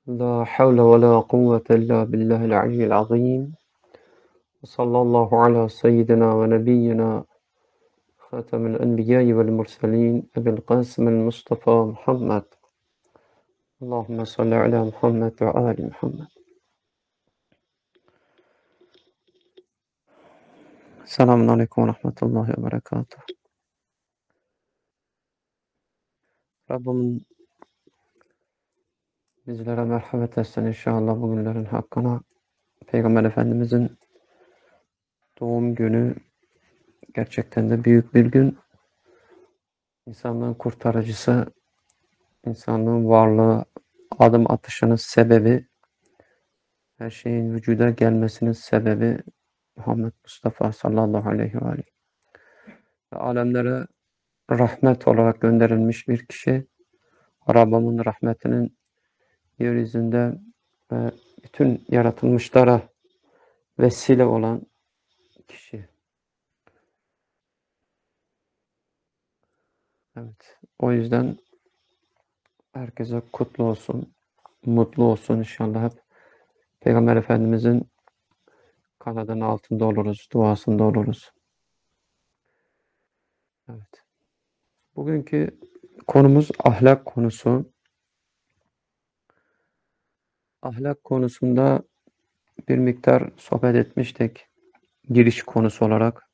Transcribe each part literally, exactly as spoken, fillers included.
لا حول ولا قوة إلا بالله العلي العظيم وصلى الله على سيدنا ونبينا خاتم الأنبياء والمرسلين أبي القاسم المصطفى محمد اللهم صل على محمد وآل محمد. Selamun Aleyküm ve Rahmetullahi ve Berekatuhu. Rabbimin bizlere merhamet etsin inşallah bugünlerin hakkına. Peygamber Efendimizin doğum günü gerçekten de büyük bir gün. İnsanlığın kurtarıcısı, insanlığın varlığı, adım atışının sebebi, her şeyin vücuda gelmesinin sebebi Muhammed Mustafa sallallahu aleyhi ve aleyhi. Ve alemlere rahmet olarak gönderilmiş bir kişi, Rabbimin rahmetinin yeryüzünde ve bütün yaratılmışlara vesile olan kişi. Evet, o yüzden herkese kutlu olsun, mutlu olsun inşallah hep. Peygamber Efendimizin kanadının altında oluruz, duasında oluruz. Evet. Bugünkü konumuz ahlak konusu. Ahlak konusunda bir miktar sohbet etmiştik. Giriş konusu olarak.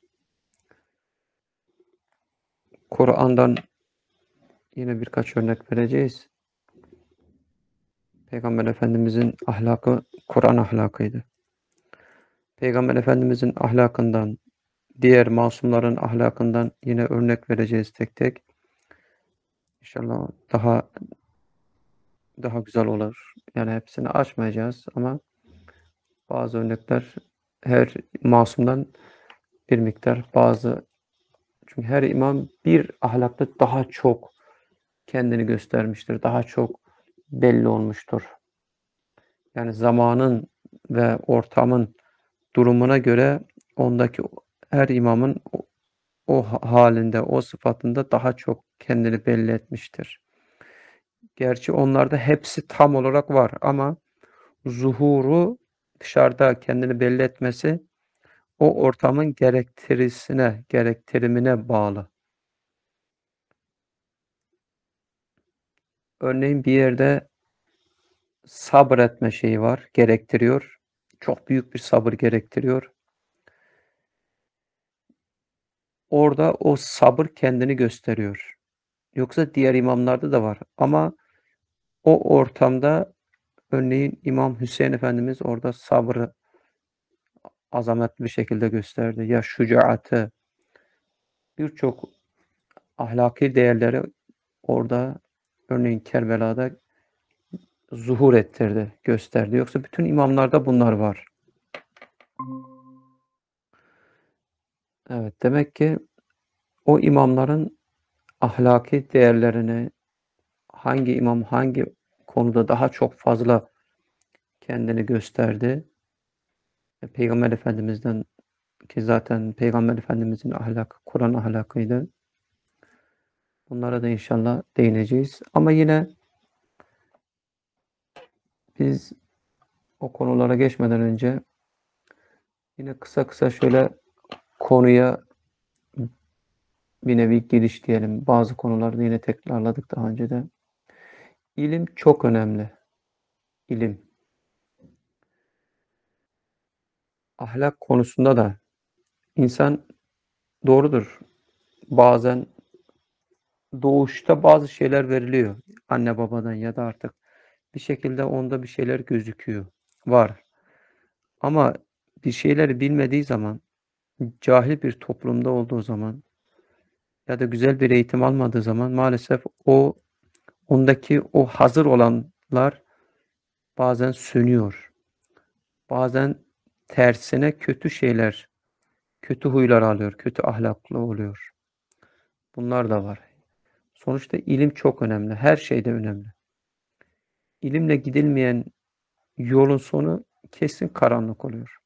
Kur'an'dan yine birkaç örnek vereceğiz. Peygamber Efendimizin ahlakı Kur'an ahlakıydı. Peygamber Efendimizin ahlakından, diğer masumların ahlakından yine örnek vereceğiz tek tek. İnşallah daha daha güzel olur. Yani hepsini açmayacağız ama bazı örnekler her masumdan bir miktar, bazı, çünkü her imam bir ahlakta daha çok kendini göstermiştir, daha çok belli olmuştur. Yani zamanın ve ortamın durumuna göre ondaki her imamın o, o halinde, o sıfatında daha çok kendini belli etmiştir. Gerçi onlarda hepsi tam olarak var ama zuhuru, dışarıda kendini belli etmesi o ortamın gerektirisine, gerektirimine bağlı. Örneğin bir yerde sabretme şeyi var, gerektiriyor. Çok büyük bir sabır gerektiriyor. Orada o sabır kendini gösteriyor. Yoksa diğer imamlarda da var. Ama o ortamda örneğin İmam Hüseyin Efendimiz orada sabrı azametli bir şekilde gösterdi. Ya şücaatı, birçok ahlaki değerleri orada örneğin Kerbela'da zuhur ettirdi, gösterdi. Yoksa bütün imamlarda bunlar var. Evet, demek ki o imamların ahlaki değerlerini hangi imam hangi konuda daha çok fazla kendini gösterdi? E, Peygamber Efendimiz'den, ki zaten Peygamber Efendimiz'in ahlakı Kur'an ahlakıydı. Bunlara da inşallah değineceğiz. Ama yine biz o konulara geçmeden önce yine kısa kısa şöyle konuya bir nevi giriş diyelim. Bazı konularda yine tekrarladık daha önce de. İlim çok önemli. İlim. Ahlak konusunda da insan, doğrudur, bazen doğuşta bazı şeyler veriliyor. Anne babadan ya da artık bir şekilde onda bir şeyler gözüküyor. Var. Ama bir şeyleri bilmediği zaman, cahil bir toplumda olduğu zaman ya da güzel bir eğitim almadığı zaman maalesef o ondaki o hazır olanlar bazen sönüyor. Bazen tersine kötü şeyler, kötü huylar alıyor, kötü ahlaklı oluyor. Bunlar da var. Sonuçta ilim çok önemli. Her şeyde önemli. İlimle gidilmeyen yolun sonu kesin karanlık oluyor.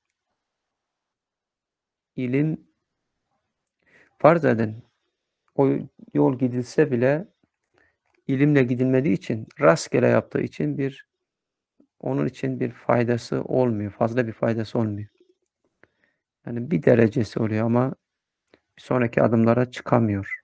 İlim, farz edin o yol gidilse bile ilimle gidilmediği için, rastgele yaptığı için bir onun için bir faydası olmuyor. Fazla bir faydası olmuyor. Yani bir derecesi oluyor ama bir sonraki adımlara çıkamıyor.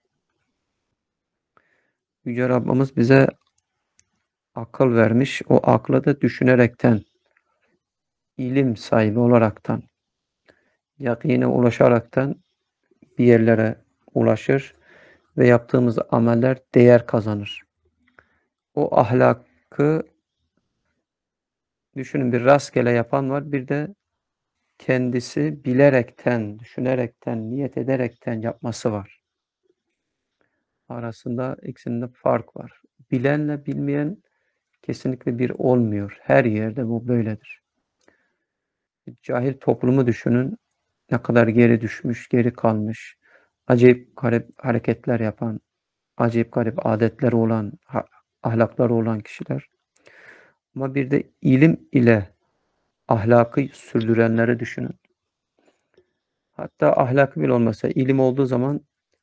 Yüce Rabbimiz bize akıl vermiş. O aklı da düşünerekten, ilim sahibi olaraktan, yakine ulaşaraktan bir yerlere ulaşır ve yaptığımız ameller değer kazanır. O ahlakı düşünün, bir rastgele yapan var, bir de kendisi bilerekten, düşünerekten, niyet ederekten yapması var. Arasında ikisinde fark var. Bilenle bilmeyen kesinlikle bir olmuyor. Her yerde bu böyledir. Cahil toplumu düşünün, ne kadar geri düşmüş, geri kalmış, acayip garip hareketler yapan, acayip garip adetleri olan, ahlakları olan kişiler. Ama bir de ilim ile ahlakı sürdürenleri düşünün. Hatta ahlakı bile olmasa, ilim olduğu zaman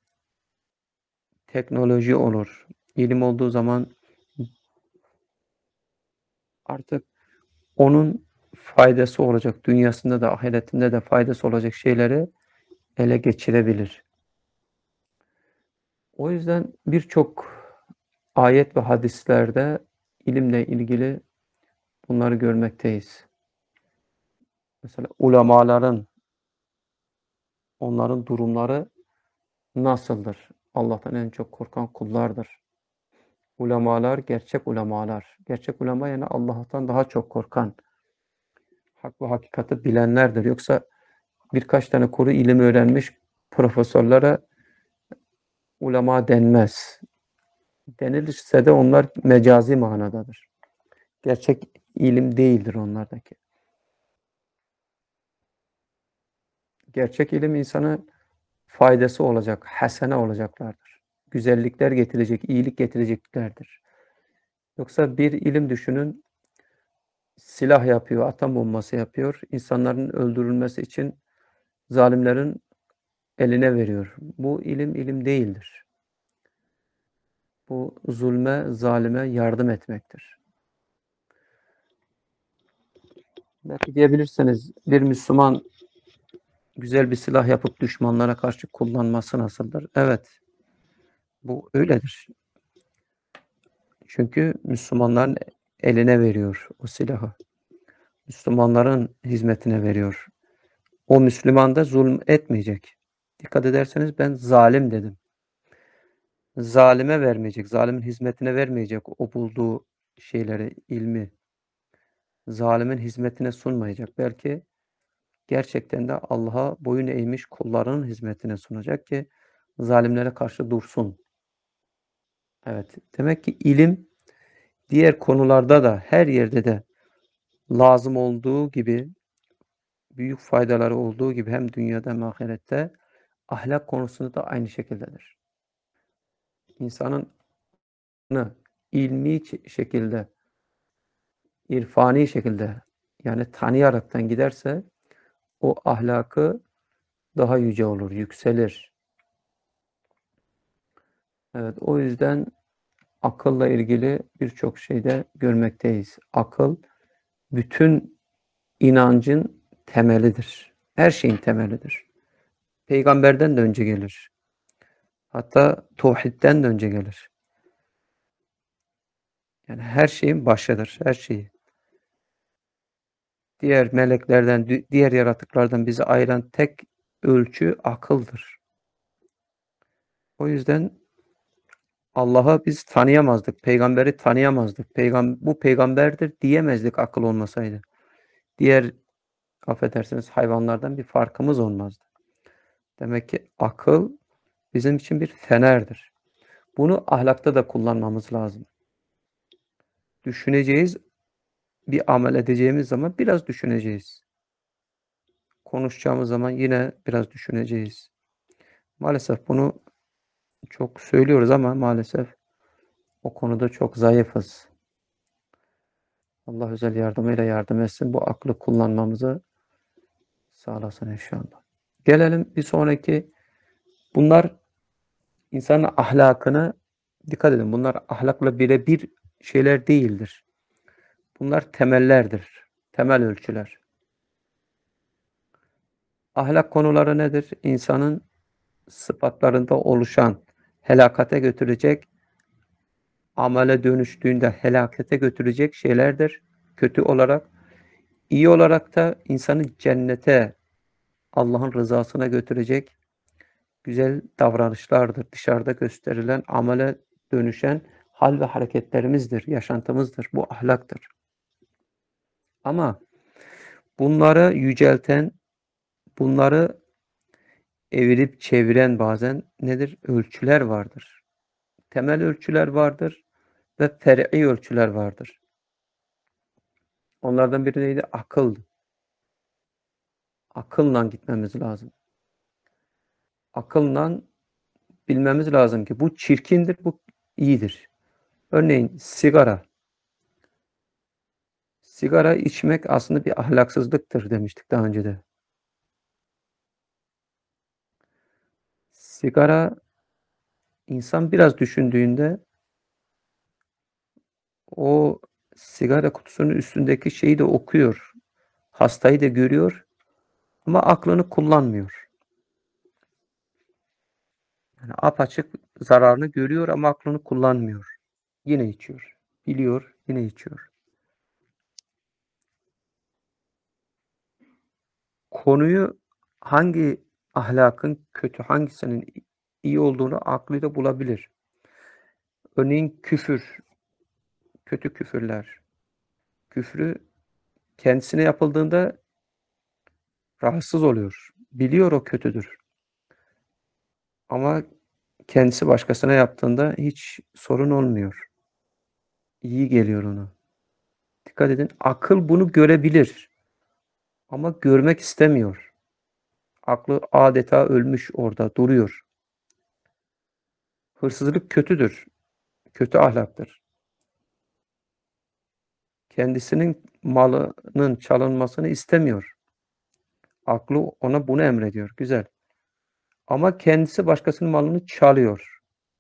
teknoloji olur. İlim olduğu zaman artık onun faydası olacak, dünyasında da ahiretinde de faydası olacak şeyleri ele geçirebilir. O yüzden birçok ayet ve hadislerde ilimle ilgili bunları görmekteyiz. Mesela ulemaların, onların durumları nasıldır? Allah'tan en çok korkan kullardır. Ulemalar, gerçek ulemalar. Gerçek ulema yani Allah'tan daha çok korkan, hak ve hakikati bilenlerdir. Yoksa birkaç tane kuru ilim öğrenmiş profesörlere ulema denmez. Denilirse de onlar mecazi manadadır. Gerçek ilim değildir onlardaki. Gerçek ilim insana faydası olacak, hasene olacaklardır. Güzellikler getirecek, iyilik getireceklerdir. Yoksa bir ilim düşünün, silah yapıyor, atom bombası yapıyor, insanların öldürülmesi için zalimlerin eline veriyor. Bu ilim ilim değildir. Bu zulme, zalime yardım etmektir. Belki diyebilirsiniz, bir Müslüman güzel bir silah yapıp düşmanlara karşı kullanması nasıldır? Evet, bu öyledir. Çünkü Müslümanların eline veriyor o silahı. Müslümanların hizmetine veriyor. O Müslüman da zulm etmeyecek. Dikkat ederseniz ben zalim dedim. Zalime vermeyecek, zalimin hizmetine vermeyecek o bulduğu şeyleri, ilmi. Zalimin hizmetine sunmayacak. Belki gerçekten de Allah'a boyun eğmiş kullarının hizmetine sunacak ki zalimlere karşı dursun. Evet, demek ki ilim diğer konularda da her yerde de lazım olduğu gibi, büyük faydaları olduğu gibi hem dünyada hem ahirette ahlak konusunda da aynı şekildedir. İnsanın ilmi şekilde, irfani şekilde yani tanıyaraktan giderse o ahlakı daha yüce olur, yükselir. Evet, o yüzden akılla ilgili birçok şeyde görmekteyiz. Akıl bütün inancın temelidir. Her şeyin temelidir. Peygamberden de önce gelir. Hatta tevhidden de önce gelir. Yani her şeyin başıdır, her şeyi. Diğer meleklerden, diğer yaratıklardan bizi ayıran tek ölçü akıldır. O yüzden Allah'ı biz tanıyamazdık, peygamberi tanıyamazdık. Peygam bu peygamberdir diyemezdik akıl olmasaydı. Diğer, affedersiniz, hayvanlardan bir farkımız olmazdı. Demek ki akıl bizim için bir fenerdir. Bunu ahlakta da kullanmamız lazım. Düşüneceğiz, bir amel edeceğimiz zaman biraz düşüneceğiz. Konuşacağımız zaman yine biraz düşüneceğiz. Maalesef bunu çok söylüyoruz ama maalesef o konuda çok zayıfız. Allah özel yardımıyla yardım etsin. Bu aklı kullanmamızı sağlasın inşallah. Gelelim bir sonraki. Bunlar insanın ahlakını, dikkat edin, bunlar ahlakla birebir şeyler değildir. Bunlar temellerdir, temel ölçüler. Ahlak konuları nedir? İnsanın sıfatlarında oluşan, helakate götürecek, amele dönüştüğünde helakete götürecek şeylerdir. Kötü olarak. İyi olarak da insanı cennete, Allah'ın rızasına götürecek güzel davranışlardır. Dışarıda gösterilen, amele dönüşen hal ve hareketlerimizdir, yaşantımızdır. Bu ahlaktır. Ama bunları yücelten, bunları evirip çeviren bazen nedir? Ölçüler vardır. Temel ölçüler vardır ve fer'i ölçüler vardır. Onlardan biri neydi? Akıl. Akılla gitmemiz lazım. Akılla bilmemiz lazım ki bu çirkindir, bu iyidir. Örneğin sigara. Sigara içmek aslında bir ahlaksızlıktır demiştik daha önce de. Sigara, insan biraz düşündüğünde o sigara kutusunun üstündeki şeyi de okuyor. Hastayı da görüyor ama aklını kullanmıyor. Yani apaçık zararını görüyor ama aklını kullanmıyor. Yine içiyor. Biliyor, yine içiyor. Konuyu hangi ahlakın kötü, hangisinin iyi olduğunu aklıyla bulabilir. Örneğin küfür, kötü küfürler. Küfrü kendisine yapıldığında rahatsız oluyor. Biliyor o kötüdür. Ama kendisi başkasına yaptığında hiç sorun olmuyor. İyi geliyor ona. Dikkat edin, akıl bunu görebilir ama görmek istemiyor. Aklı adeta ölmüş orada, duruyor. Hırsızlık kötüdür, kötü ahlaktır. Kendisinin malının çalınmasını istemiyor. Aklı ona bunu emrediyor. Güzel. Ama kendisi başkasının malını çalıyor.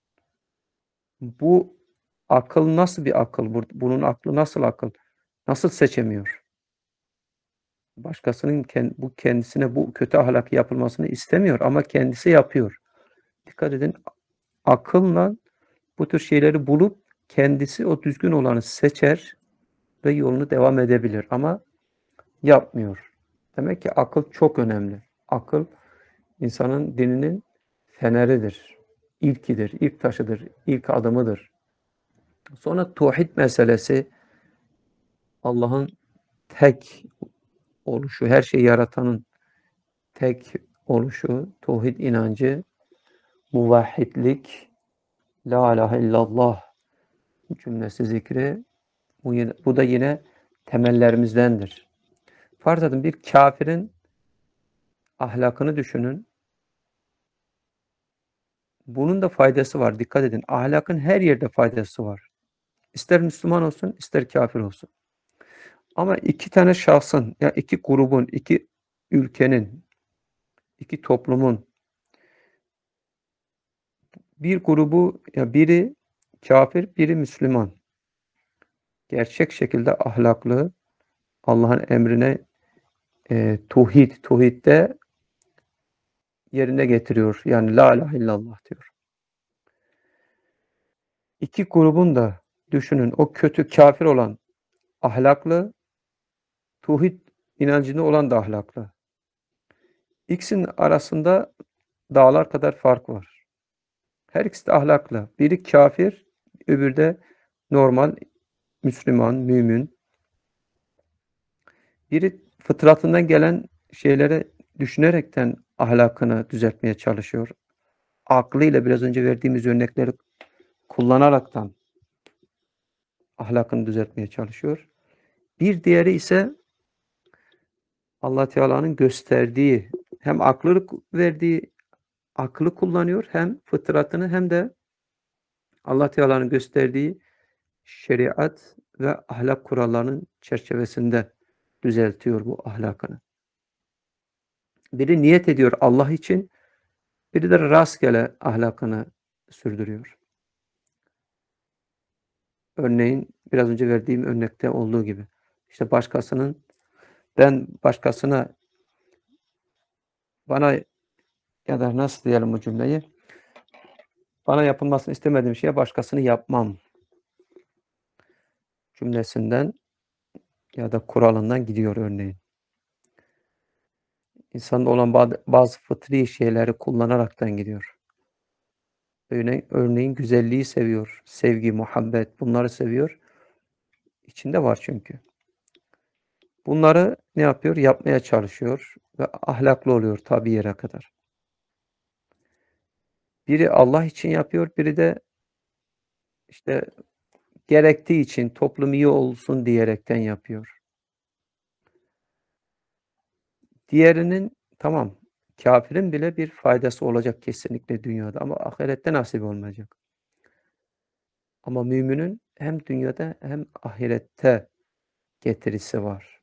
Bu akıl nasıl bir akıl? Bunun aklı nasıl akıl? Nasıl seçemiyor? Başkasının bu kendisine bu kötü ahlak yapılmasını istemiyor ama kendisi yapıyor. Dikkat edin, akılla bu tür şeyleri bulup kendisi o düzgün olanı seçer ve yolunu devam edebilir ama yapmıyor. Demek ki akıl çok önemli. Akıl insanın dininin feneridir, ilkidir, ilk taşıdır, ilk adımıdır. Sonra tauhid meselesi, Allah'ın tek oluşu, her şeyi yaratanın tek oluşu, tauhid inancı, muvahhidlik, la ilahe illallah cümlesi zikri, bu, yine, bu da yine temellerimizdendir. Farz edin, bir kafirin ahlakını düşünün. Bunun da faydası var. Dikkat edin. Ahlakın her yerde faydası var. İster Müslüman olsun, ister kafir olsun. Ama iki tane şahsın, ya iki grubun, iki ülkenin, iki toplumun bir grubu, ya biri kafir, biri Müslüman. Gerçek şekilde ahlaklı, Allah'ın emrine e, tauhid, tauhidde yerine getiriyor. Yani la ilahe illallah diyor. İki grubun da düşünün, o kötü kafir olan ahlaklı, tauhid inancında olan da ahlaklı. İkisinin arasında dağlar kadar fark var. Her ikisi de ahlaklı. Biri kafir, öbürü de normal Müslüman, mümin. Biri fıtratından gelen şeylere düşünerekten ahlakını düzeltmeye çalışıyor. Aklıyla biraz önce verdiğimiz örnekleri kullanaraktan ahlakını düzeltmeye çalışıyor. Bir diğeri ise Allah Teala'nın gösterdiği, hem aklı verdiği aklı kullanıyor, hem fıtratını hem de Allah Teala'nın gösterdiği şeriat ve ahlak kurallarının çerçevesinde düzeltiyor bu ahlakını. Biri niyet ediyor Allah için, biri de rastgele ahlakını sürdürüyor. Örneğin biraz önce verdiğim örnekte olduğu gibi. İşte başkasının ben başkasına bana ya da nasıl diyelim bu cümleyi? Bana yapılmasını istemediğim şeye başkasını yapmam cümlesinden ya da kuralından gidiyor örneğin. İnsanda olan bazı fıtri şeyleri kullanaraktan gidiyor. Örneğin, örneğin güzelliği seviyor. Sevgi, muhabbet bunları seviyor. İçinde var çünkü. Bunları ne yapıyor? Yapmaya çalışıyor ve ahlaklı oluyor tabi yere kadar. Biri Allah için yapıyor, biri de işte gerektiği için, toplum iyi olsun diyerekten yapıyor. Diğerinin tamam, kafirin bile bir faydası olacak kesinlikle dünyada ama ahirette nasip olmayacak. Ama müminin hem dünyada hem ahirette getirisi var.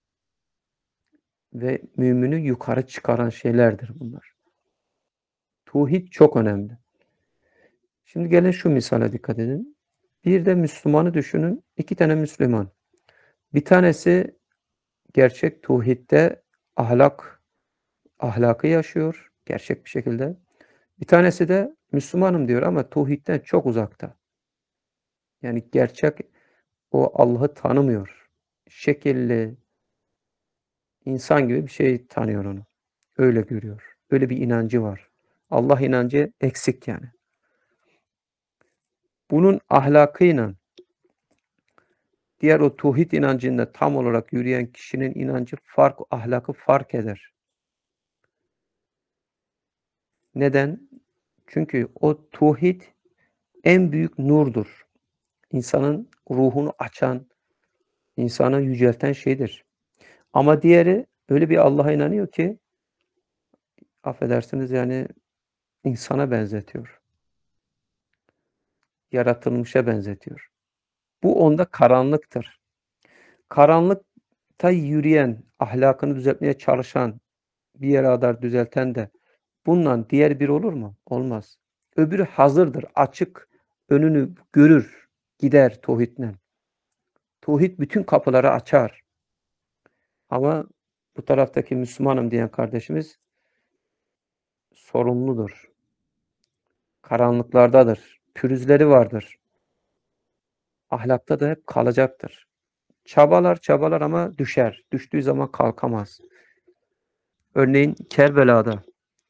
Ve mümini yukarı çıkaran şeylerdir bunlar. Tauhid çok önemli. Şimdi gelin şu misale dikkat edin. Bir de Müslümanı düşünün. İki tane Müslüman. Bir tanesi gerçek tauhidde ahlak, ahlakı yaşıyor. Gerçek bir şekilde. Bir tanesi de Müslümanım diyor ama tauhidden çok uzakta. Yani gerçek o Allah'ı tanımıyor. Şekilli, insan gibi bir şey tanıyor onu. Öyle görüyor. Öyle bir inancı var. Allah inancı eksik yani. Bunun ahlakıyla diğer o tauhid inancında tam olarak yürüyen kişinin inancı fark, ahlakı fark eder. Neden? Çünkü o tauhid en büyük nurdur. İnsanın ruhunu açan, insanı yücelten şeydir. Ama diğeri öyle bir Allah'a inanıyor ki affedersiniz yani insana benzetiyor. Yaratılmışa benzetiyor. Bu onda karanlıktır. Karanlıkta yürüyen, ahlakını düzeltmeye çalışan, bir yere kadar düzelten de bundan diğer biri olur mu? Olmaz. Öbürü hazırdır, açık, önünü görür, gider tauhidle. Tauhid bütün kapıları açar. Ama bu taraftaki Müslümanım diyen kardeşimiz sorumludur. Karanlıklardadır. Pürüzleri vardır. Ahlakta da hep kalacaktır. Çabalar çabalar ama düşer. Düştüğü zaman kalkamaz. Örneğin Kerbela'da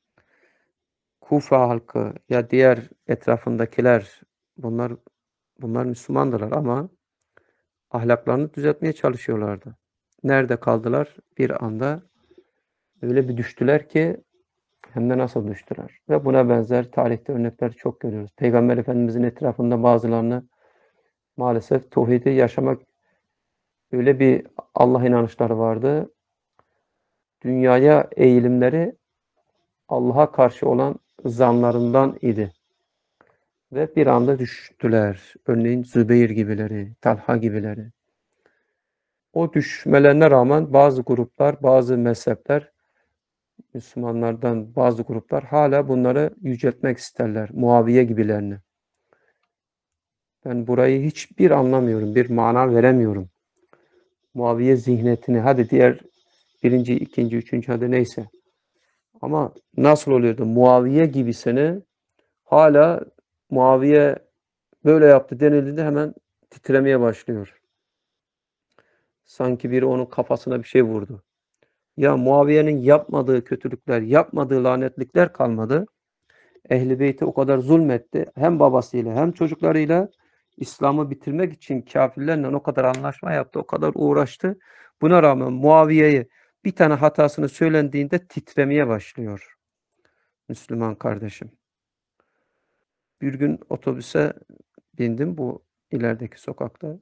Kufa halkı ya diğer etrafındakiler bunlar bunlar Müslümandırlar ama ahlaklarını düzeltmeye çalışıyorlardı. Nerede kaldılar? Bir anda öyle bir düştüler ki hem de nasıl düştüler. Ve buna benzer tarihte örnekler çok görüyoruz. Peygamber Efendimizin etrafında bazılarını maalesef tauhidi yaşamak öyle bir Allah inanışları vardı. Dünyaya eğilimleri Allah'a karşı olan zanlarından idi. Ve bir anda düştüler. Örneğin Zübeyir gibileri, Talha gibileri. O düşmelerine rağmen bazı gruplar, bazı mezhepler, Müslümanlardan bazı gruplar hala bunları yüceltmek isterler. Muaviye gibilerini. Ben burayı hiçbir anlamıyorum, bir mana veremiyorum. Muaviye zihniyetini, hadi diğer birinci, ikinci, üçüncü hadi neyse. Ama nasıl oluyordu? Muaviye gibisini hala Muaviye böyle yaptı denildiğinde hemen titremeye başlıyor. Sanki biri onun kafasına bir şey vurdu. Ya Muaviye'nin yapmadığı kötülükler, yapmadığı lanetlikler kalmadı. Ehl-i Beyt'e o kadar zulmetti. Hem babasıyla hem çocuklarıyla İslam'ı bitirmek için kâfirlerle o kadar anlaşma yaptı, o kadar uğraştı. Buna rağmen Muaviye'ye bir tane hatasını söylendiğinde titremeye başlıyor Müslüman kardeşim. Bir gün otobüse bindim bu ilerideki sokakta.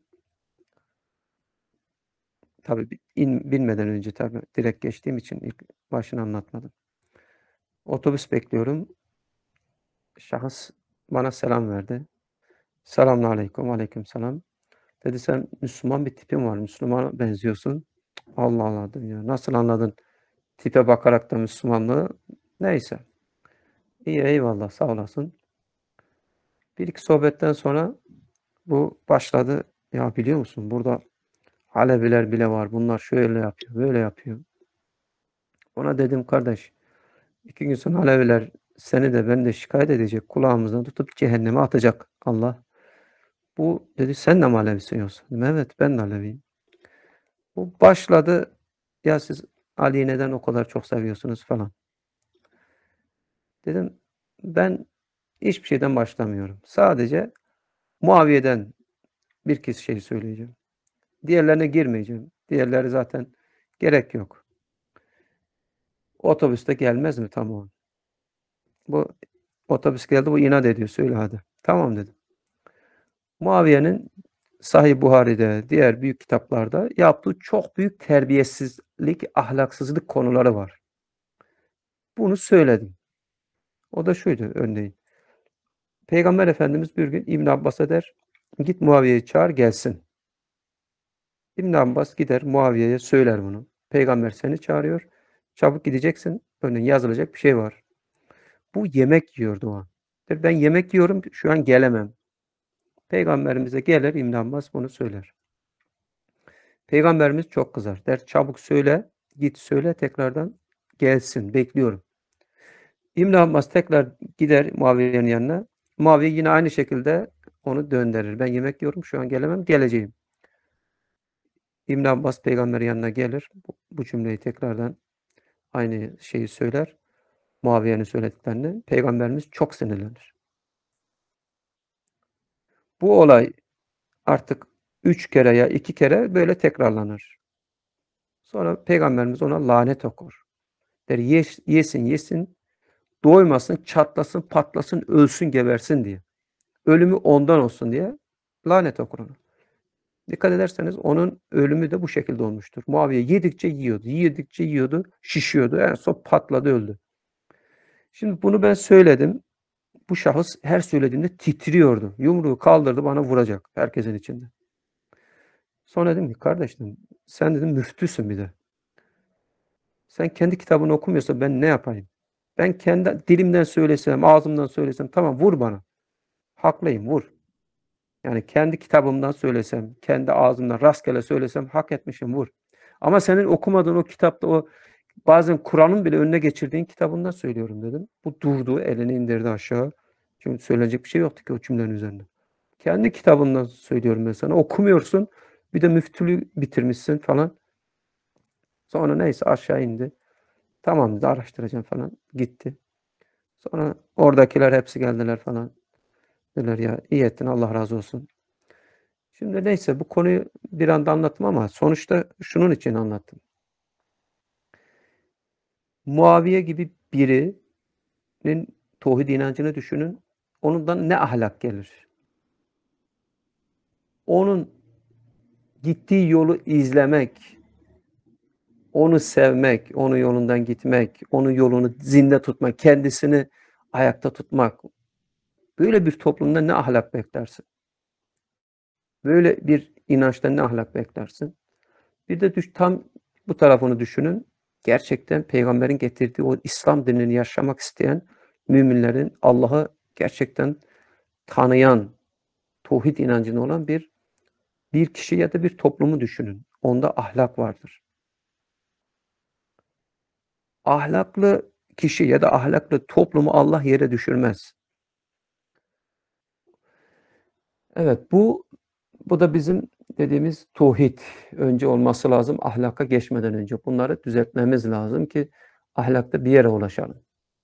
Tabii in, binmeden önce tabii direkt geçtiğim için ilk başını anlatmadım. Otobüs bekliyorum. Şahıs bana selam verdi. Selamünaleyküm, aleykümselam. Dedi sen Müslüman bir tipin var. Müslümana benziyorsun. Allah Allah dedim ya. Nasıl anladın tipe bakarak da Müslümanlığı? Neyse. İyi eyvallah sağ olasın. Bir iki sohbetten sonra bu başladı. Ya biliyor musun burada Aleviler bile var. Bunlar şöyle yapıyor, böyle yapıyor. Ona dedim kardeş, iki gün sonra Aleviler seni de beni de şikayet edecek. Kulağımızdan tutup cehenneme atacak Allah. Bu dedi sen de mi Alevisin yoksa? Dedim, evet ben de Aleviyim. Bu başladı. Ya siz Ali'yi neden o kadar çok seviyorsunuz falan. Dedim ben hiçbir şeyden başlamıyorum. Sadece Muaviye'den bir iki şey söyleyeceğim. Diğerlerine girmeyeceğim. Diğerleri zaten gerek yok. Otobüste gelmez mi? Tamam. Bu otobüs geldi, bu inat ediyor. Söyle hadi. Tamam dedim. Muaviye'nin Sahih Buhari'de, diğer büyük kitaplarda yaptığı çok büyük terbiyesizlik, ahlaksızlık konuları var. Bunu söyledim. O da şuydu örneğin. Peygamber Efendimiz bir gün İbn Abbas'a der, git Muaviye'yi çağır gelsin. İbn Abbas gider Muaviye'ye söyler bunu. Peygamber seni çağırıyor. Çabuk gideceksin. Örneğin yazılacak bir şey var. Bu yemek yiyordu o an. Der, ben yemek yiyorum şu an gelemem. Peygamberimize gelir İbn Abbas bunu söyler. Peygamberimiz çok kızar. Der çabuk söyle, git söyle tekrardan gelsin. Bekliyorum. İbn Abbas tekrar gider Muaviye'nin yanına. Muaviye yine aynı şekilde onu döndürür. Ben yemek yiyorum şu an gelemem, geleceğim. İbn Abbas peygamberin yanına gelir. Bu, bu cümleyi tekrardan aynı şeyi söyler. Muaviye'nin söylediklerini. Peygamberimiz çok sinirlenir. Bu olay artık üç kere ya iki kere böyle tekrarlanır. Sonra Peygamberimiz ona lanet okur. Der yes, yesin yesin, doymasın, çatlasın, patlasın, ölsün, gebersin diye. Ölümü ondan olsun diye lanet okur ona. Dikkat ederseniz onun ölümü de bu şekilde olmuştur. Muaviye yedikçe yiyordu, yedikçe yiyordu, şişiyordu. En son patladı, öldü. Şimdi bunu ben söyledim. Bu şahıs her söylediğimde titriyordu. Yumruğu kaldırdı bana vuracak herkesin içinde. Sonra dedim ki kardeşim sen dedim müftüsün bir de. Sen kendi kitabını okumuyorsan ben ne yapayım? Ben kendi dilimden söylesem, ağzımdan söylesem tamam vur bana. Haklıyım vur. Yani kendi kitabımdan söylesem, kendi ağzımdan rastgele söylesem hak etmişim vur. Ama senin okumadığın o kitapta o bazen Kur'an'ın bile önüne geçirdiğin kitabından söylüyorum dedim. Bu durdu, elini indirdi aşağı. Çünkü söylenecek bir şey yoktu ki o cümlenin üzerinde. Kendi kitabından söylüyorum ben sana. Okumuyorsun. Bir de müftülüğü bitirmişsin falan. Sonra neyse aşağı indi. Tamam dedi araştıracağım falan. Gitti. Sonra oradakiler hepsi geldiler falan. Dediler ya iyi ettin Allah razı olsun. Şimdi neyse bu konuyu bir anda anlattım ama sonuçta şunun için anlattım. Muaviye gibi birinin tauhid inancını düşünün. Ondan ne ahlak gelir? Onun gittiği yolu izlemek, onu sevmek, onun yolundan gitmek, onun yolunu zinde tutmak, kendisini ayakta tutmak. Böyle bir toplumda ne ahlak beklersin? Böyle bir inançtan ne ahlak beklersin? Bir de düş, tam bu tarafını düşünün. Gerçekten peygamberin getirdiği o İslam dinini yaşamak isteyen müminlerin Allah'ı gerçekten tanıyan, tauhid inancında olan bir bir kişi ya da bir toplumu düşünün. Onda ahlak vardır. Ahlaklı kişi ya da ahlaklı toplumu Allah yere düşürmez. Evet bu bu da bizim dediğimiz tauhid önce olması lazım ahlaka geçmeden önce. Bunları düzeltmemiz lazım ki ahlakta bir yere ulaşalım.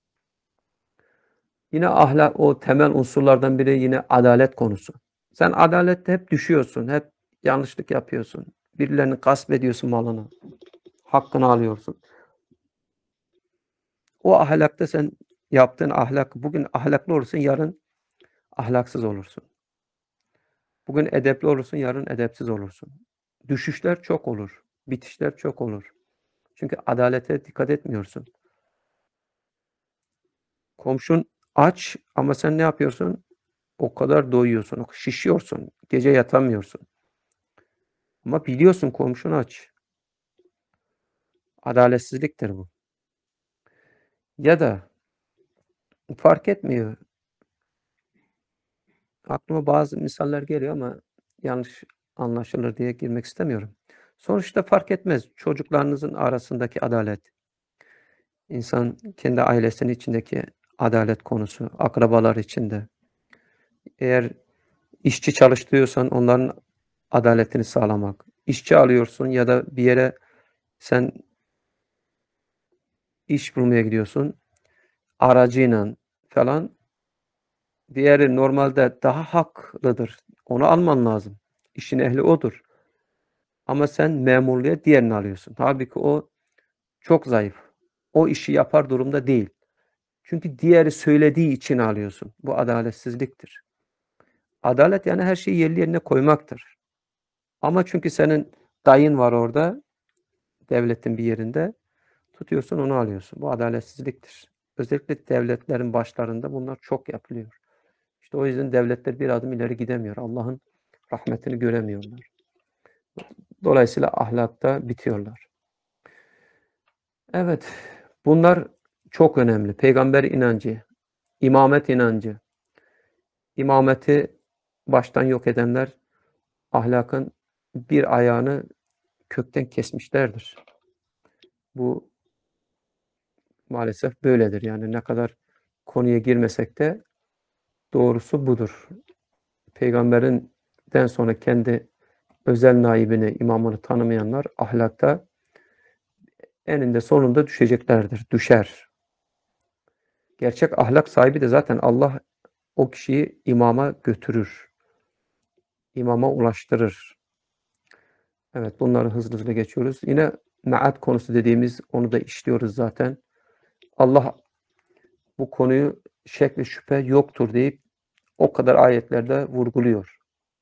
Yine ahlak o temel unsurlardan biri yine adalet konusu. Sen adalette hep düşüyorsun, hep yanlışlık yapıyorsun. Birilerini gasp ediyorsun malını, hakkını alıyorsun. O ahlakta sen yaptığın ahlak, bugün ahlaklı olursun, yarın ahlaksız olursun. Bugün edepli olursun, yarın edepsiz olursun. Düşüşler çok olur, bitişler çok olur. Çünkü adalete dikkat etmiyorsun. Komşun aç ama sen ne yapıyorsun? O kadar doyuyorsun, şişiyorsun, gece yatamıyorsun. Ama biliyorsun komşun aç. Adaletsizliktir bu. Ya da fark etmiyor. Aklıma bazı misaller geliyor ama yanlış anlaşılır diye girmek istemiyorum. Sonuçta fark etmez. Çocuklarınızın arasındaki adalet, insan kendi ailesinin içindeki adalet konusu, akrabalar içinde. Eğer işçi çalıştırıyorsan onların adaletini sağlamak. İşçi alıyorsun ya da bir yere sen iş bulmaya gidiyorsun aracıyla falan. Diğeri normalde daha haklıdır. Onu alman lazım. İşin ehli odur. Ama sen memurluğa diğerini alıyorsun. Halbuki o çok zayıf. O işi yapar durumda değil. Çünkü diğeri söylediği için alıyorsun. Bu adaletsizliktir. Adalet yani her şeyi yerli yerine koymaktır. Ama çünkü senin dayın var orada, devletin bir yerinde, tutuyorsun onu alıyorsun. Bu adaletsizliktir. Özellikle devletlerin başlarında bunlar çok yapılıyor. İşte o yüzden devletler bir adım ileri gidemiyor. Allah'ın rahmetini göremiyorlar. Dolayısıyla ahlakta bitiyorlar. Evet, bunlar çok önemli. Peygamber inancı, imamet inancı. İmameti baştan yok edenler ahlakın bir ayağını kökten kesmişlerdir. Bu maalesef böyledir. Yani ne kadar konuya girmesek de doğrusu budur. Peygamberinden sonra kendi özel naibini, imamını tanımayanlar ahlakta eninde sonunda düşeceklerdir. Düşer. Gerçek ahlak sahibi de zaten Allah o kişiyi imama götürür. İmama ulaştırır. Evet, bunları hızlı hızlı geçiyoruz. Yine me'at konusu dediğimiz onu da işliyoruz zaten. Allah bu konuyu şek ve şüphe yoktur deyip o kadar ayetlerde vurguluyor.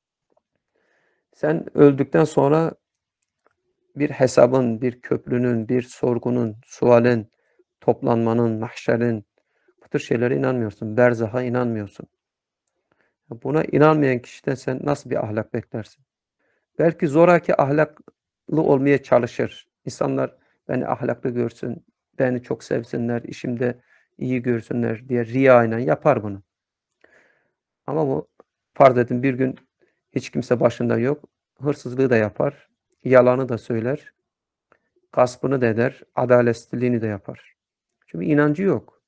Sen öldükten sonra bir hesabın, bir köprünün, bir sorgunun, sualin, toplanmanın, mahşerin, bu tür şeylere inanmıyorsun. Berzaha inanmıyorsun. Buna inanmayan kişiden sen nasıl bir ahlak beklersin? Belki zoraki ahlaklı olmaya çalışır. İnsanlar beni ahlaklı görsün, beni çok sevsinler, işimde iyi görsünler diye riyayla yapar bunu. Ama bu farz edin bir gün hiç kimse başında yok. Hırsızlığı da yapar, yalanı da söyler, gaspını da eder, adaletsizliğini de yapar. Çünkü inancı yok.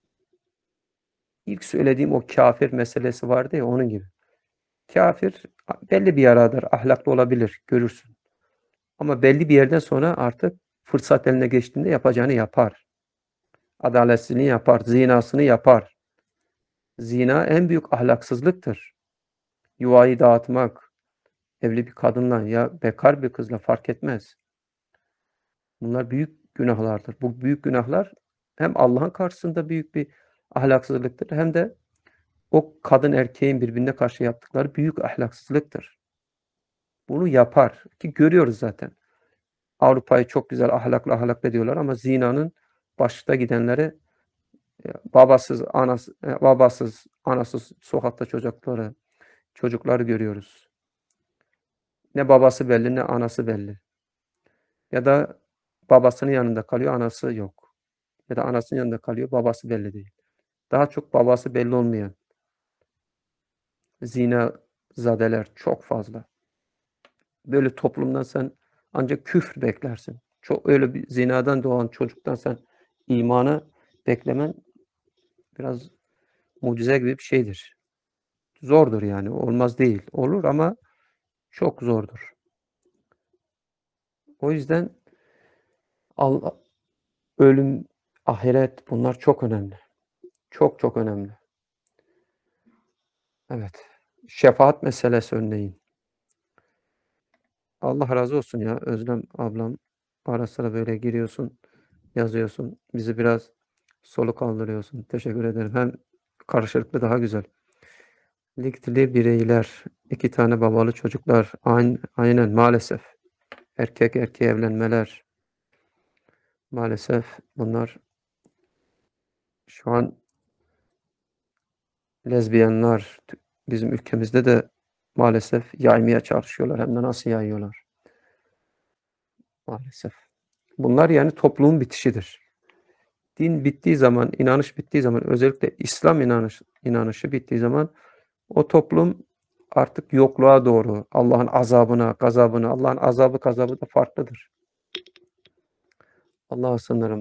İlk söylediğim o kafir meselesi vardı ya onun gibi. Kafir belli bir yaradır, ahlaklı olabilir, görürsün. Ama belli bir yerden sonra artık fırsat eline geçtiğinde yapacağını yapar. Adaletsizliğini yapar, zinasını yapar. Zina en büyük ahlaksızlıktır. Yuvayı dağıtmak, evli bir kadınla ya bekar bir kızla fark etmez. Bunlar büyük günahlardır. Bu büyük günahlar hem Allah'ın karşısında büyük bir ahlaksızlıktır hem de o kadın erkeğin birbirine karşı yaptıkları büyük ahlaksızlıktır. Bunu yapar ki görüyoruz zaten. Avrupa'yı çok güzel ahlaklı ahlaklı diyorlar ama zinanın başta gidenleri babasız, anası, babasız, anasız sokakta çocukları, çocukları görüyoruz. Ne babası belli ne anası belli. Ya da babasının yanında kalıyor, anası yok. Ya da anasının yanında kalıyor, babası belli değil. Daha çok babası belli olmayan zina zadeler çok fazla. Böyle toplumdan sen ancak küfür beklersin. Çok öyle bir zinadan doğan çocuktan sen imanı beklemen biraz mucize gibi bir şeydir. Zordur yani. Olmaz değil. Olur ama çok zordur. O yüzden Allah, ölüm, ahiret bunlar çok önemli. Çok çok önemli. Evet. Şefaat meselesi örneğin. Allah razı olsun ya Özlem ablam. Ara sıra böyle giriyorsun, yazıyorsun. Bizi biraz soluk aldırıyorsun. Teşekkür ederim. Hem karşılıklı daha güzel. Ligli bireyler, iki tane babalı çocuklar. Aynen, aynen maalesef. Erkek erkeğe evlenmeler. Maalesef bunlar şu an lezbiyenler bizim ülkemizde de maalesef yaymaya çalışıyorlar. Hem de nasıl yayıyorlar? Maalesef. Bunlar yani toplumun bitişidir. Din bittiği zaman, inanış bittiği zaman, özellikle İslam inanış, inanışı bittiği zaman o toplum artık yokluğa doğru, Allah'ın azabına, gazabına, Allah'ın azabı, gazabı da farklıdır. Allah'a sığınırım.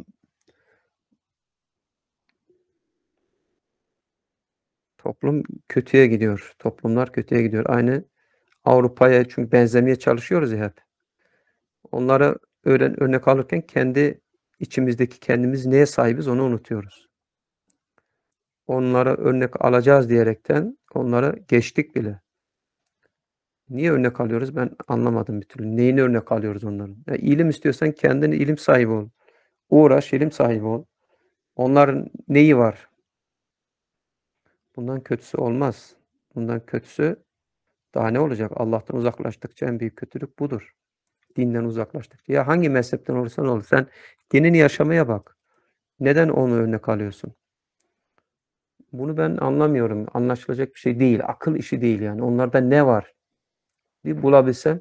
Toplum kötüye gidiyor. Toplumlar kötüye gidiyor. Aynı Avrupa'ya çünkü benzemeye çalışıyoruz ya hep. Onlara öğren örnek alırken kendi içimizdeki kendimiz neye sahibiz onu unutuyoruz. Onlara örnek alacağız diyerekten onlara geçtik bile. Niye örnek alıyoruz? Ben anlamadım bir türlü. Neyini örnek alıyoruz onların? Ya ilim istiyorsan kendini ilim sahibi ol. Uğraş, ilim sahibi ol. Onların neyi var? Bundan kötüsü olmaz. Bundan kötüsü daha ne olacak? Allah'tan uzaklaştıkça en büyük kötülük budur. Dinden uzaklaştıkça. Ya hangi mezhepten olursan ol. Sen dinini yaşamaya bak. Neden onu örnek alıyorsun? Bunu ben anlamıyorum. Anlaşılacak bir şey değil. Akıl işi değil yani. Onlarda ne var? Bir bulabilsem.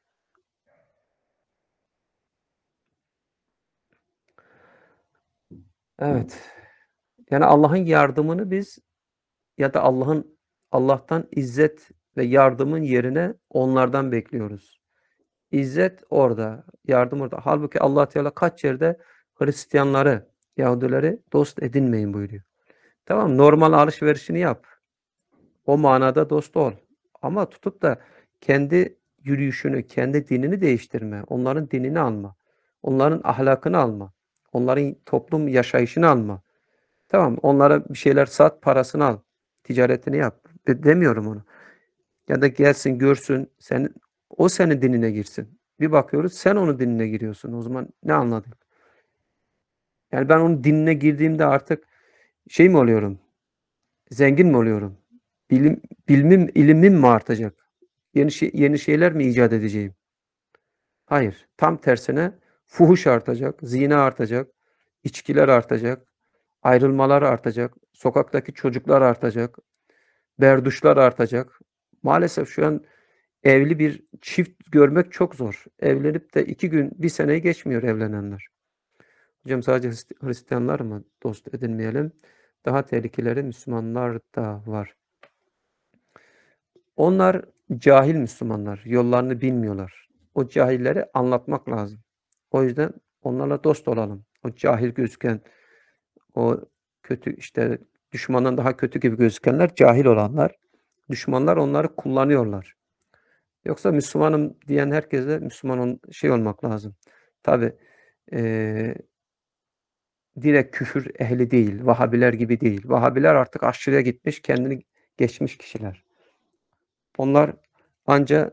Evet. Yani Allah'ın yardımını biz ya da Allah'ın Allah'tan izzet ve yardımın yerine onlardan bekliyoruz. İzzet orada, yardım orada. Halbuki Allah Teala kaç yerde Hristiyanları, Yahudileri dost edinmeyin buyuruyor. Tamam, normal alışverişini yap. O manada dost ol. Ama tutup da kendi yürüyüşünü, kendi dinini değiştirme. Onların dinini alma. Onların ahlakını alma. Onların toplum yaşayışını alma. Tamam, onlara bir şeyler sat, parasını al. Ticaretini yap. De demiyorum onu. Ya da gelsin, görsün, sen, o senin dinine girsin. Bir bakıyoruz, sen onun dinine giriyorsun. O zaman ne anladın? Yani ben onun dinine girdiğimde artık şey mi oluyorum? Zengin mi oluyorum? Bilim, bilmim, ilimim mi artacak? Yeni şey, yeni şeyler mi icat edeceğim? Hayır. Tam tersine fuhuş artacak, zina artacak, içkiler artacak, ayrılmalar artacak, sokaktaki çocuklar artacak, berduşlar artacak. Maalesef şu an evli bir çift görmek çok zor. Evlenip de iki gün, bir seneyi geçmiyor evlenenler. Hocam sadece Hristiyanlar mı dost edinmeyelim? Daha tehlikeleri Müslümanlar da var. Onlar cahil Müslümanlar. Yollarını bilmiyorlar. O cahilleri anlatmak lazım. O yüzden onlarla dost olalım. O cahil gözüken, o kötü işte düşmandan daha kötü gibi gözükenler cahil olanlar. Düşmanlar onları kullanıyorlar. Yoksa Müslümanım diyen herkese Müslüman şey olmak lazım. Tabi e, direkt küfür ehli değil. Vahabiler gibi değil. Vahabiler artık aşırıya gitmiş, kendini geçmiş kişiler. Onlar anca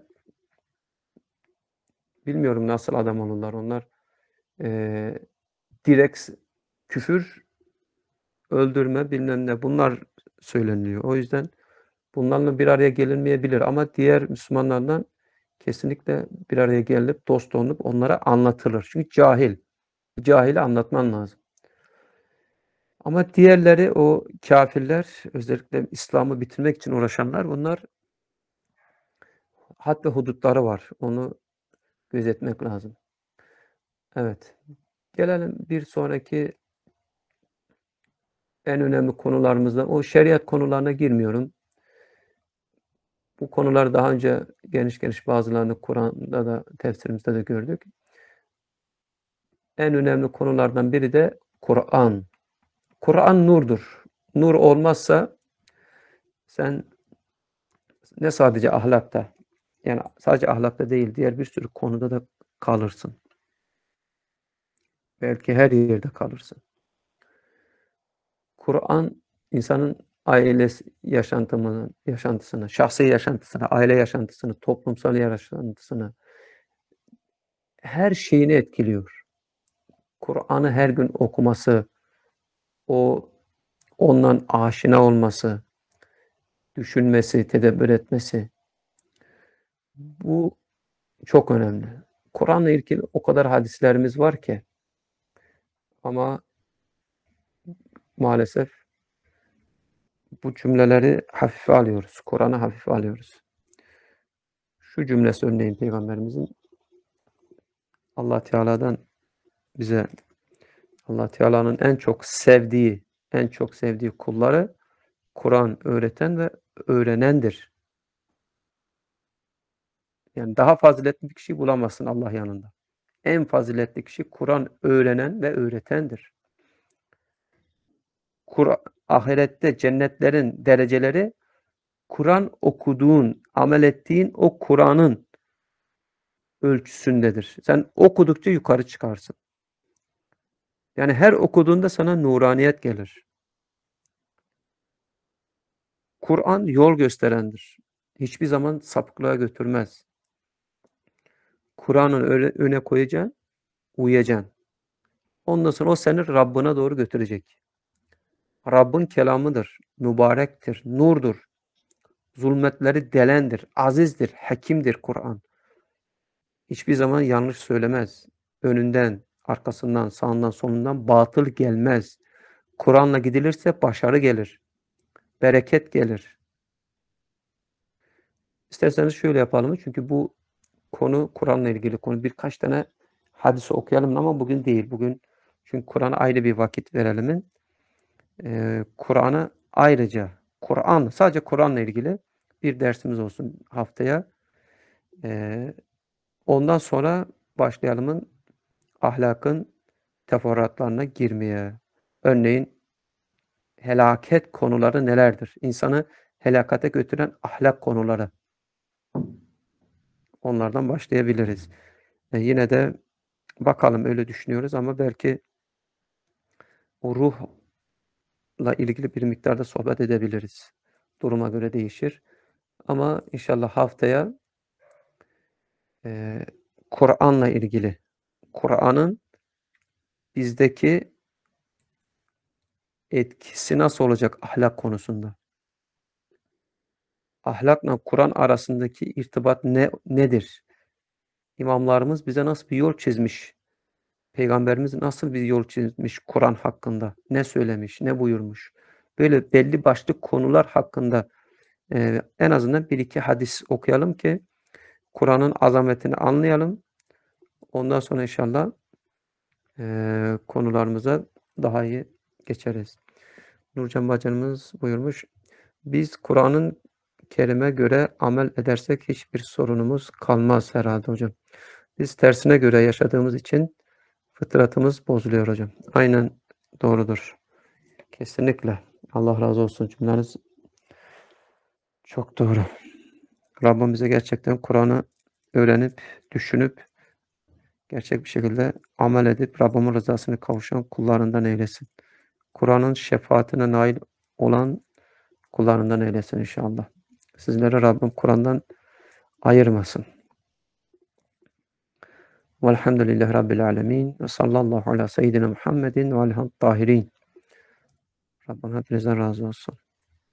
bilmiyorum nasıl adam olurlar. Onlar e, direkt küfür, öldürme bilmem ne bunlar söyleniliyor. O yüzden bunlarla bir araya gelinmeyebilir ama diğer Müslümanlardan kesinlikle bir araya gelip dost olup onlara anlatılır. Çünkü cahil. Cahili anlatman lazım. Ama diğerleri o kafirler özellikle İslam'ı bitirmek için uğraşanlar bunlar had ve hudutları var. Onu gözetmek lazım. Evet. Gelelim bir sonraki en önemli konularımızdan. O şeriat konularına girmiyorum. Bu konuları daha önce geniş geniş bazılarını Kur'an'da da tefsirimizde de gördük. En önemli konulardan biri de Kur'an. Kur'an nurdur. Nur olmazsa sen ne sadece ahlakta, yani sadece ahlakta değil, diğer bir sürü konuda da kalırsın. Belki her yerde kalırsın. Kur'an insanın ailesi yaşantımını, yaşantısını, şahsi yaşantısını, aile yaşantısını, toplumsal yaşantısını, her şeyini etkiliyor. Kur'an'ı her gün okuması, o ondan aşina olması, düşünmesi, tedebbür etmesi, bu çok önemli. Kur'an'la ilgili o kadar hadislerimiz var ki ama maalesef bu cümleleri hafife alıyoruz. Kur'an'ı hafife alıyoruz. Şu cümlesi örneğin Peygamberimizin Allah Teala'dan bize Allah Teala'nın en çok sevdiği, en çok sevdiği kulları Kur'an öğreten ve öğrenendir. Yani daha faziletli bir kişi bulamazsın Allah yanında. En faziletli kişi Kur'an öğrenen ve öğretendir. Kur ahirette cennetlerin dereceleri Kur'an okuduğun, amel ettiğin o Kur'an'ın ölçüsündedir. Sen okudukça yukarı çıkarsın. Yani her okuduğunda sana nuraniyet gelir. Kur'an yol gösterendir. Hiçbir zaman sapıklığa götürmez. Kur'an'ı öne koyacaksın, uyacaksın. Ondan sonra o seni Rabbine doğru götürecek. Rabbin kelamıdır, mübarektir, nurdur. Zulmetleri delendir, azizdir, hekimdir Kur'an. Hiçbir zaman yanlış söylemez. Önünden, arkasından, sağından, solundan batıl gelmez. Kur'an'la gidilirse başarı gelir. Bereket gelir. İsterseniz şöyle yapalım. Çünkü bu konu Kur'an'la ilgili konu. Birkaç tane hadisi okuyalım ama bugün değil. Bugün çünkü Kur'an'a ayrı bir vakit verelim. Ee, Kur'an'ı ayrıca, Kur'an, sadece Kur'an'la ilgili bir dersimiz olsun haftaya. Ee, ondan sonra başlayalımın ahlakın teferruatlarına girmeye. Örneğin helaket konuları nelerdir? İnsanı helakate götüren ahlak konuları. Onlardan başlayabiliriz. E yine de bakalım öyle düşünüyoruz ama belki o ruhla ilgili bir miktarda sohbet edebiliriz. Duruma göre değişir. Ama inşallah haftaya e, Kur'an'la ilgili, Kur'an'ın bizdeki etkisi nasıl olacak ahlak konusunda? Ahlakla Kur'an arasındaki irtibat ne nedir? İmamlarımız bize nasıl bir yol çizmiş? Peygamberimiz nasıl bir yol çizmiş Kur'an hakkında? Ne söylemiş, ne buyurmuş? Böyle belli başlı konular hakkında e, en azından bir iki hadis okuyalım ki Kur'an'ın azametini anlayalım. Ondan sonra inşallah e, konularımıza daha iyi geçeriz. Nurcan Bacımız buyurmuş. Biz Kur'an'ın Kerim'e göre amel edersek hiçbir sorunumuz kalmaz herhalde hocam. Biz tersine göre yaşadığımız için fıtratımız bozuluyor hocam. Aynen doğrudur. Kesinlikle. Allah razı olsun. Cümleniz çok doğru. Rabbim bize gerçekten Kur'an'ı öğrenip, düşünüp, gerçek bir şekilde amel edip Rabbimin rızasını kavuşan kullarından eylesin. Kur'an'ın şefaatine nail olan kullarından eylesin inşallah. Sizleri Rabbim Kur'an'dan ayırmasın. Velhamdülillahi Rabbil alemin. Ve sallallahu ala seyyidina Muhammedin ve aleyhi tahirin. Rabbim hepinizden razı olsun.